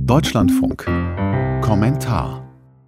Deutschlandfunk. Kommentar.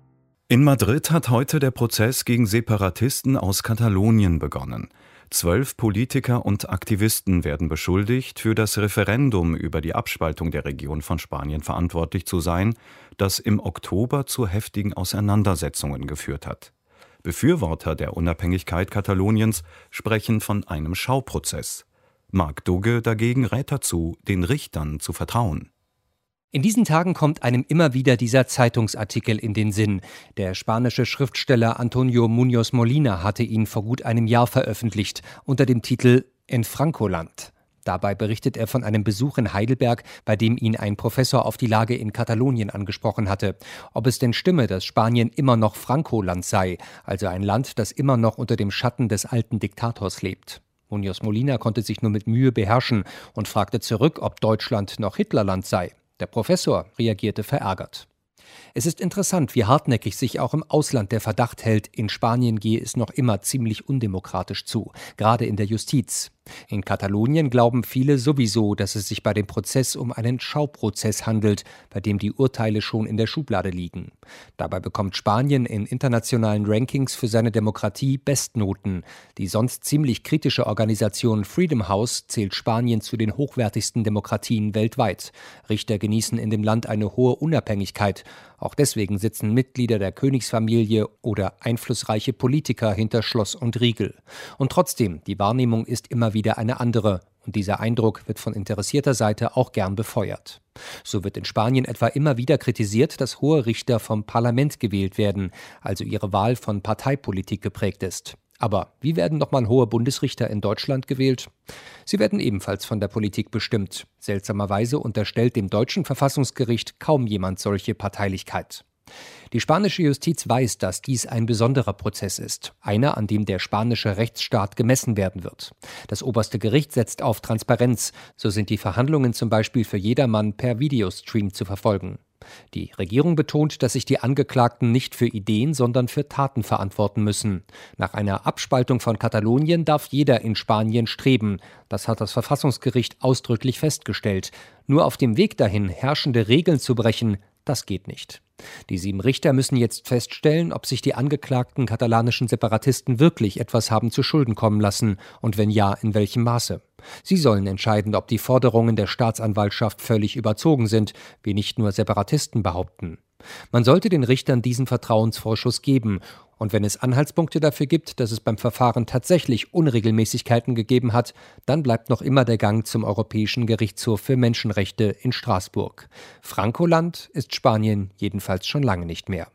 In Madrid hat heute der Prozess gegen Separatisten aus Katalonien begonnen. 12 Politiker und Aktivisten werden beschuldigt, für das Referendum über die Abspaltung der Region von Spanien verantwortlich zu sein, das im Oktober zu heftigen Auseinandersetzungen geführt hat. Befürworter der Unabhängigkeit Kataloniens sprechen von einem Schauprozess. Marc Dugge dagegen rät dazu, den Richtern zu vertrauen. In diesen Tagen kommt einem immer wieder dieser Zeitungsartikel in den Sinn. Der spanische Schriftsteller Antonio Muñoz Molina hatte ihn vor gut einem Jahr veröffentlicht, unter dem Titel »En Francoland«. Dabei berichtet er von einem Besuch in Heidelberg, bei dem ihn ein Professor auf die Lage in Katalonien angesprochen hatte. Ob es denn stimme, dass Spanien immer noch Francoland sei, also ein Land, das immer noch unter dem Schatten des alten Diktators lebt. Muñoz Molina konnte sich nur mit Mühe beherrschen und fragte zurück, ob Deutschland noch Hitlerland sei. Der Professor reagierte verärgert. Es ist interessant, wie hartnäckig sich auch im Ausland der Verdacht hält, in Spanien gehe es noch immer ziemlich undemokratisch zu, gerade in der Justiz. In Katalonien glauben viele sowieso, dass es sich bei dem Prozess um einen Schauprozess handelt, bei dem die Urteile schon in der Schublade liegen. Dabei bekommt Spanien in internationalen Rankings für seine Demokratie Bestnoten. Die sonst ziemlich kritische Organisation Freedom House zählt Spanien zu den hochwertigsten Demokratien weltweit. Richter genießen in dem Land eine hohe Unabhängigkeit. Auch deswegen sitzen Mitglieder der Königsfamilie oder einflussreiche Politiker hinter Schloss und Riegel. Und trotzdem, die Wahrnehmung ist immer wieder eine andere. Und dieser Eindruck wird von interessierter Seite auch gern befeuert. So wird in Spanien etwa immer wieder kritisiert, dass hohe Richter vom Parlament gewählt werden, also ihre Wahl von Parteipolitik geprägt ist. Aber wie werden nochmal hohe Bundesrichter in Deutschland gewählt? Sie werden ebenfalls von der Politik bestimmt. Seltsamerweise unterstellt dem deutschen Verfassungsgericht kaum jemand solche Parteilichkeit. Die spanische Justiz weiß, dass dies ein besonderer Prozess ist, einer, an dem der spanische Rechtsstaat gemessen werden wird. Das oberste Gericht setzt auf Transparenz, so sind die Verhandlungen zum Beispiel für jedermann per Videostream zu verfolgen. Die Regierung betont, dass sich die Angeklagten nicht für Ideen, sondern für Taten verantworten müssen. Nach einer Abspaltung von Katalonien darf jeder in Spanien streben. Das hat das Verfassungsgericht ausdrücklich festgestellt. Nur auf dem Weg dahin, herrschende Regeln zu brechen, das geht nicht. Die 7 Richter müssen jetzt feststellen, ob sich die angeklagten katalanischen Separatisten wirklich etwas haben zu Schulden kommen lassen und wenn ja, in welchem Maße. Sie sollen entscheiden, ob die Forderungen der Staatsanwaltschaft völlig überzogen sind, wie nicht nur Separatisten behaupten. Man sollte den Richtern diesen Vertrauensvorschuss geben. Und wenn es Anhaltspunkte dafür gibt, dass es beim Verfahren tatsächlich Unregelmäßigkeiten gegeben hat, dann bleibt noch immer der Gang zum Europäischen Gerichtshof für Menschenrechte in Straßburg. Francoland ist Spanien jedenfalls schon lange nicht mehr.